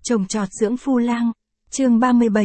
Trồng trọt dưỡng phu lang, chương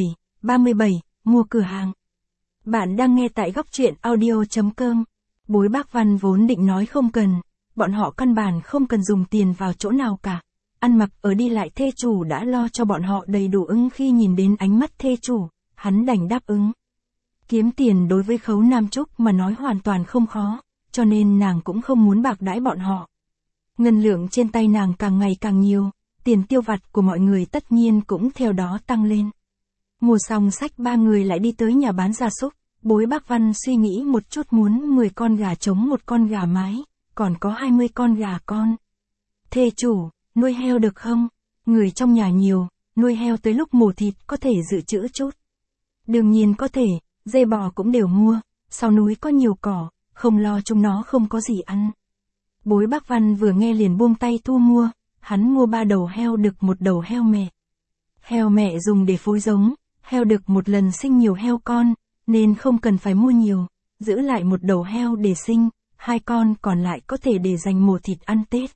37, mua cửa hàng. Bạn đang nghe tại góc truyện audio.com. Bối bác Văn vốn định nói không cần, bọn họ căn bản không cần dùng tiền vào chỗ nào cả. Ăn mặc ở đi lại thê chủ đã lo cho bọn họ đầy đủ ứng khi nhìn đến ánh mắt thê chủ, hắn đành đáp ứng. Kiếm tiền đối với Khấu Nam Trúc mà nói hoàn toàn không khó, cho nên nàng cũng không muốn bạc đãi bọn họ. Ngân lượng trên tay nàng càng ngày càng nhiều, tiền tiêu vặt của mọi người tất nhiên cũng theo đó tăng lên. Mua xong sách ba người lại đi tới nhà bán gia súc, bối bác Văn suy nghĩ một chút muốn 10 con gà trống một con gà mái, còn có 20 con gà con. Thê chủ, nuôi heo được không? Người trong nhà nhiều, nuôi heo tới lúc mổ thịt có thể dự trữ chút. Đương nhiên có thể, dê bò cũng đều mua, sau núi có nhiều cỏ, không lo chúng nó không có gì ăn. Bối bác Văn vừa nghe liền buông tay thu mua, hắn mua 3 đầu heo đực, 1 đầu heo mẹ. Heo mẹ dùng để phối giống, heo đực một lần sinh nhiều heo con, nên không cần phải mua nhiều, giữ lại 1 đầu heo để sinh, 2 con còn lại có thể để dành mổ thịt ăn Tết.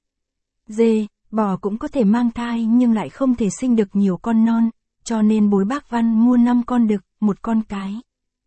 Dê, bò cũng có thể mang thai nhưng lại không thể sinh được nhiều con non, cho nên bối bác Văn mua 5 con đực, 1 con cái.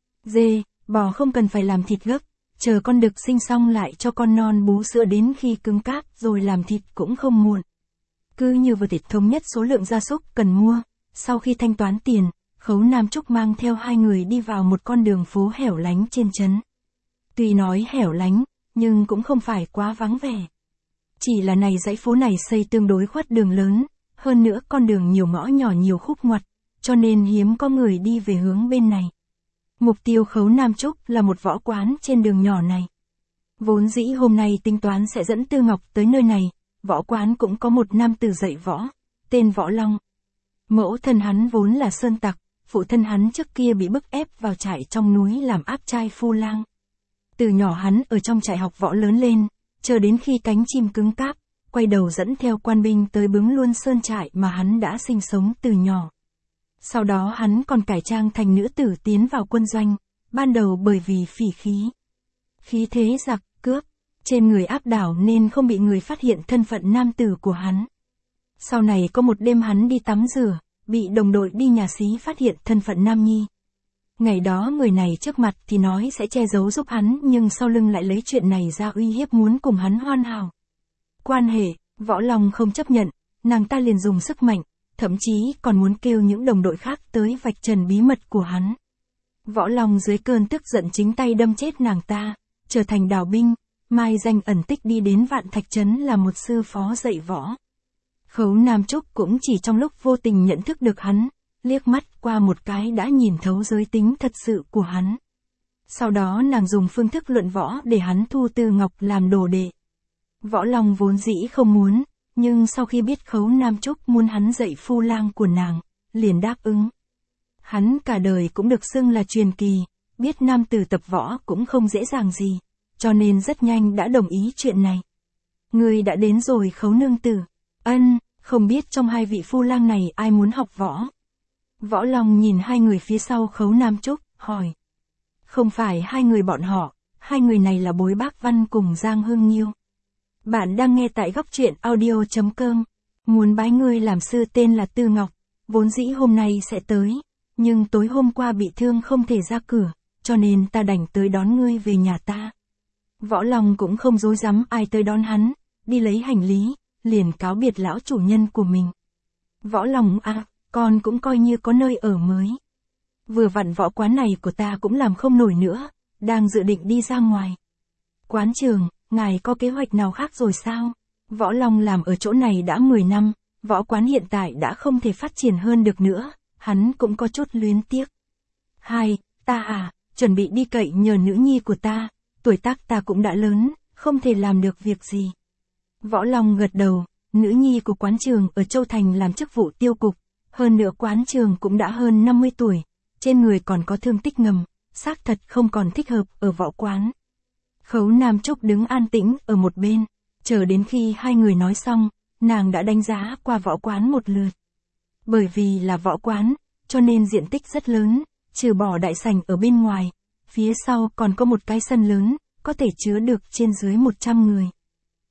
Dê, bò không cần phải làm thịt gấp, chờ con đực sinh xong lại cho con non bú sữa đến khi cứng cáp rồi làm thịt cũng không muộn. Cứ như vừa thịt thống nhất số lượng gia súc cần mua, sau khi thanh toán tiền, Khấu Nam Trúc mang theo 2 người đi vào một con đường phố hẻo lánh trên trấn. Tuy nói hẻo lánh, nhưng cũng không phải quá vắng vẻ. Chỉ là này dãy phố này xây tương đối khuất đường lớn, hơn nữa con đường nhiều ngõ nhỏ nhiều khúc ngoặt, cho nên hiếm có người đi về hướng bên này. Mục tiêu Khấu Nam Trúc là một võ quán trên đường nhỏ này. Vốn dĩ hôm nay tính toán sẽ dẫn Tư Ngọc tới nơi này, võ quán cũng có một nam tử dạy võ, tên Võ Long. Mẫu thân hắn vốn là sơn tặc, phụ thân hắn trước kia bị bức ép vào trại trong núi làm áp trai phu lang. Từ nhỏ hắn ở trong trại học võ lớn lên, chờ đến khi cánh chim cứng cáp, quay đầu dẫn theo quan binh tới bướng luôn sơn trại mà hắn đã sinh sống từ nhỏ. Sau đó hắn còn cải trang thành nữ tử tiến vào quân doanh, ban đầu bởi vì phỉ khí thế giặc, cướp, trên người áp đảo nên không bị người phát hiện thân phận nam tử của hắn. Sau này có một đêm hắn đi tắm rửa, bị đồng đội đi nhà xí phát hiện thân phận nam nhi. Ngày đó người này trước mặt thì nói sẽ che giấu giúp hắn nhưng sau lưng lại lấy chuyện này ra uy hiếp muốn cùng hắn hoàn hảo. Quan hệ, Võ Long không chấp nhận, nàng ta liền dùng sức mạnh, thậm chí còn muốn kêu những đồng đội khác tới vạch trần bí mật của hắn. Võ Long dưới cơn tức giận chính tay đâm chết nàng ta, trở thành đào binh, mai danh ẩn tích đi đến Vạn Thạch Trấn là một sư phó dạy võ. Khấu Nam Trúc cũng chỉ trong lúc vô tình nhận thức được hắn, liếc mắt qua một cái đã nhìn thấu giới tính thật sự của hắn. Sau đó nàng dùng phương thức luận võ để hắn thu Tư Ngọc làm đồ đệ. Võ Long vốn dĩ không muốn, nhưng sau khi biết Khấu Nam Trúc muốn hắn dạy phu lang của nàng, liền đáp ứng. Hắn cả đời cũng được xưng là truyền kỳ, biết nam tử tập võ cũng không dễ dàng gì, cho nên rất nhanh đã đồng ý chuyện này. Người đã đến rồi Khấu nương tử. Ân, không biết trong 2 vị phu lang này ai muốn học võ? Võ Long nhìn 2 người phía sau Khấu Nam Trúc, hỏi. Không phải 2 người bọn họ, 2 người này là Bối Bác Văn cùng Giang Hương Nhiêu. Bạn đang nghe tại góc truyện audio.com. Muốn bái ngươi làm sư tên là Tư Ngọc, vốn dĩ hôm nay sẽ tới, nhưng tối hôm qua bị thương không thể ra cửa, cho nên ta đành tới đón ngươi về nhà ta. Võ Long cũng không dối dám ai tới đón hắn, đi lấy hành lý, liền cáo biệt lão chủ nhân của mình. Võ Long à, con cũng coi như có nơi ở mới. Vừa vặn võ quán này của ta cũng làm không nổi nữa, đang dự định đi ra ngoài. Quán trường, ngài có kế hoạch nào khác rồi sao? Võ Long làm ở chỗ này đã 10 năm, võ quán hiện tại đã không thể phát triển hơn được nữa, hắn cũng có chút luyến tiếc. Ta à, chuẩn bị đi cậy nhờ nữ nhi của ta, tuổi tác ta cũng đã lớn, không thể làm được việc gì. Võ Long gật đầu, nữ nhi của quán trường ở Châu Thành làm chức vụ tiêu cục, hơn nữa quán trường cũng đã hơn 50 tuổi, trên người còn có thương tích ngầm, xác thật không còn thích hợp ở võ quán. Khấu Nam Trúc đứng an tĩnh ở một bên, chờ đến khi 2 người nói xong, nàng đã đánh giá qua võ quán một lượt. Bởi vì là võ quán, cho nên diện tích rất lớn, trừ bỏ đại sảnh ở bên ngoài, phía sau còn có một cái sân lớn, có thể chứa được trên dưới 100 người.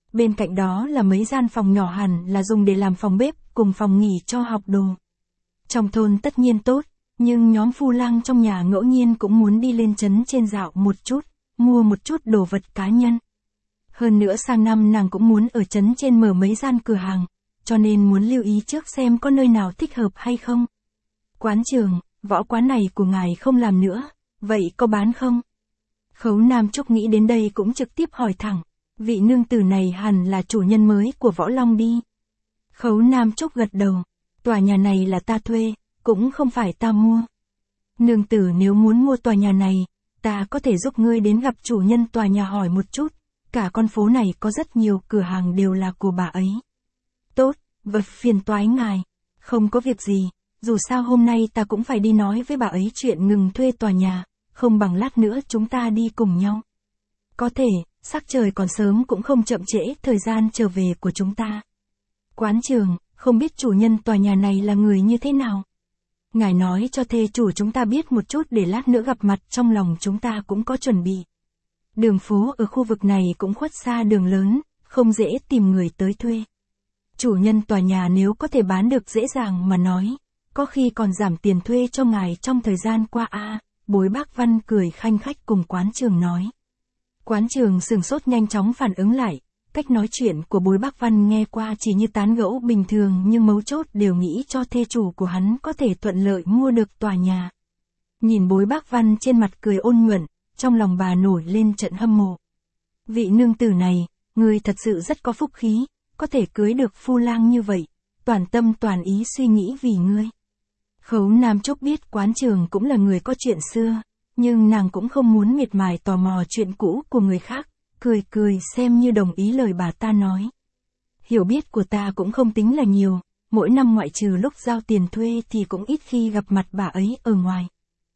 Bên cạnh đó là mấy gian phòng nhỏ hẳn là dùng để làm phòng bếp, cùng phòng nghỉ cho học đồ. Trong thôn tất nhiên tốt, nhưng nhóm phu lang trong nhà ngẫu nhiên cũng muốn đi lên trấn trên dạo một chút, mua một chút đồ vật cá nhân. Hơn nữa sang năm nàng cũng muốn ở trấn trên mở mấy gian cửa hàng, cho nên muốn lưu ý trước xem có nơi nào thích hợp hay không. Quán trường, võ quán này của ngài không làm nữa, vậy có bán không? Khấu Nam Trúc nghĩ đến đây cũng trực tiếp hỏi thẳng, vị nương tử này hẳn là chủ nhân mới của Võ Long đi. Khấu Nam Trúc gật đầu, tòa nhà này là ta thuê, cũng không phải ta mua. Nương tử nếu muốn mua tòa nhà này, ta có thể giúp ngươi đến gặp chủ nhân tòa nhà hỏi một chút, cả con phố này có rất nhiều cửa hàng đều là của bà ấy. Tốt, vật phiền toái ngài, không có việc gì, dù sao hôm nay ta cũng phải đi nói với bà ấy chuyện ngừng thuê tòa nhà, không bằng lát nữa chúng ta đi cùng nhau. Có thể, sắc trời còn sớm cũng không chậm trễ thời gian trở về của chúng ta. Quán trường, không biết chủ nhân tòa nhà này là người như thế nào? Ngài nói cho thê chủ chúng ta biết một chút để lát nữa gặp mặt trong lòng chúng ta cũng có chuẩn bị. Đường phố ở khu vực này cũng khuất xa đường lớn, không dễ tìm người tới thuê. Chủ nhân tòa nhà nếu có thể bán được dễ dàng mà nói, có khi còn giảm tiền thuê cho ngài trong thời gian qua a. Bối Bác Văn cười khanh khách cùng quán trường nói. Quán trường sửng sốt nhanh chóng phản ứng lại, cách nói chuyện của Bối Bác Văn nghe qua chỉ như tán gẫu bình thường nhưng mấu chốt đều nghĩ cho thê chủ của hắn có thể thuận lợi mua được tòa nhà. Nhìn Bối Bác Văn trên mặt cười ôn nhuận, trong lòng bà nổi lên trận hâm mộ. Vị nương tử này, người thật sự rất có phúc khí, có thể cưới được phu lang như vậy, toàn tâm toàn ý suy nghĩ vì ngươi. Khấu Nam Trúc biết quán trường cũng là người có chuyện xưa, nhưng nàng cũng không muốn miệt mài tò mò chuyện cũ của người khác, cười cười xem như đồng ý lời bà ta nói. Hiểu biết của ta cũng không tính là nhiều, mỗi năm ngoại trừ lúc giao tiền thuê thì cũng ít khi gặp mặt bà ấy ở ngoài.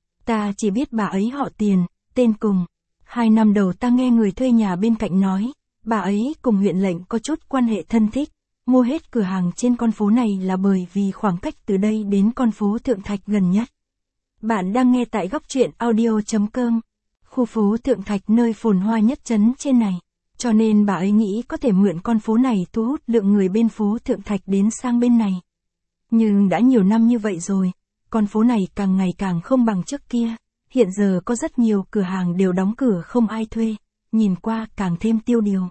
Ta chỉ biết bà ấy họ Tiền, tên Cùng. 2 năm đầu ta nghe người thuê nhà bên cạnh nói, bà ấy cùng huyện lệnh có chút quan hệ thân thích. Mua hết cửa hàng trên con phố này là bởi vì khoảng cách từ đây đến con phố Thượng Thạch gần nhất. Bạn đang nghe tại góc truyện audio.com. Khu phố Thượng Thạch nơi phồn hoa nhất trấn trên này. Cho nên bà ấy nghĩ có thể mượn con phố này thu hút lượng người bên phố Thượng Thạch đến sang bên này. Nhưng đã nhiều năm như vậy rồi, con phố này càng ngày càng không bằng trước kia. Hiện giờ có rất nhiều cửa hàng đều đóng cửa không ai thuê, nhìn qua càng thêm tiêu điều.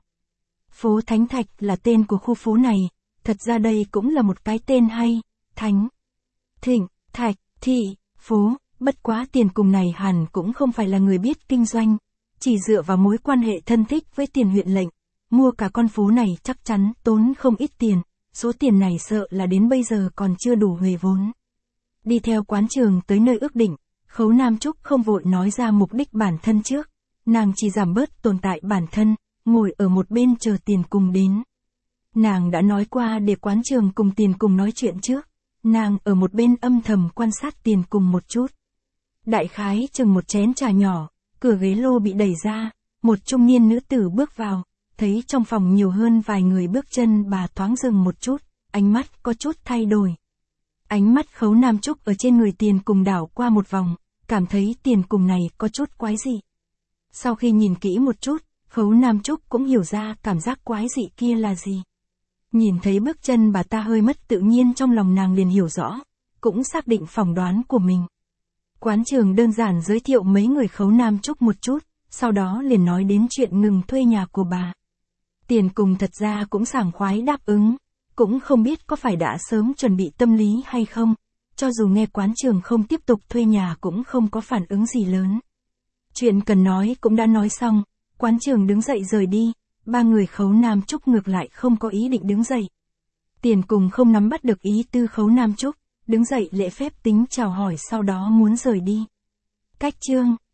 Phố Thánh Thạch là tên của khu phố này, thật ra đây cũng là một cái tên hay, Thánh, Thịnh, Thạch, Thị, phố, bất quá Tiền Cùng này hẳn cũng không phải là người biết kinh doanh, chỉ dựa vào mối quan hệ thân thích với Tiền huyện lệnh, mua cả con phố này chắc chắn tốn không ít tiền, số tiền này sợ là đến bây giờ còn chưa đủ huề vốn. Đi theo quán trường tới nơi ước định, Khấu Nam Trúc không vội nói ra mục đích bản thân trước, nàng chỉ giảm bớt tồn tại bản thân, ngồi ở một bên chờ Tiền Cùng đến. Nàng đã nói qua để quán trường cùng Tiền Cùng nói chuyện trước, nàng ở một bên âm thầm quan sát Tiền Cùng một chút. Đại khái chừng một chén trà nhỏ, cửa ghế lô bị đẩy ra, một trung niên nữ tử bước vào, thấy trong phòng nhiều hơn vài người bước chân bà thoáng dừng một chút, ánh mắt có chút thay đổi. Ánh mắt Khấu Nam Trúc ở trên người Tiền Cùng đảo qua một vòng, cảm thấy Tiền Cùng này có chút quái dị. Sau khi nhìn kỹ một chút, Khấu Nam Trúc cũng hiểu ra cảm giác quái dị kia là gì. Nhìn thấy bước chân bà ta hơi mất tự nhiên trong lòng nàng liền hiểu rõ, cũng xác định phỏng đoán của mình. Quán trường đơn giản giới thiệu mấy người Khấu Nam Trúc một chút, sau đó liền nói đến chuyện ngừng thuê nhà của bà. Tiền Cùng thật ra cũng sảng khoái đáp ứng, cũng không biết có phải đã sớm chuẩn bị tâm lý hay không, cho dù nghe quán trường không tiếp tục thuê nhà cũng không có phản ứng gì lớn. Chuyện cần nói cũng đã nói xong, quán trường đứng dậy rời đi, ba người Khấu Nam Trúc ngược lại không có ý định đứng dậy. Tiền Cùng không nắm bắt được ý tư Khấu Nam Trúc, đứng dậy lễ phép tính chào hỏi sau đó muốn rời đi. Cách chương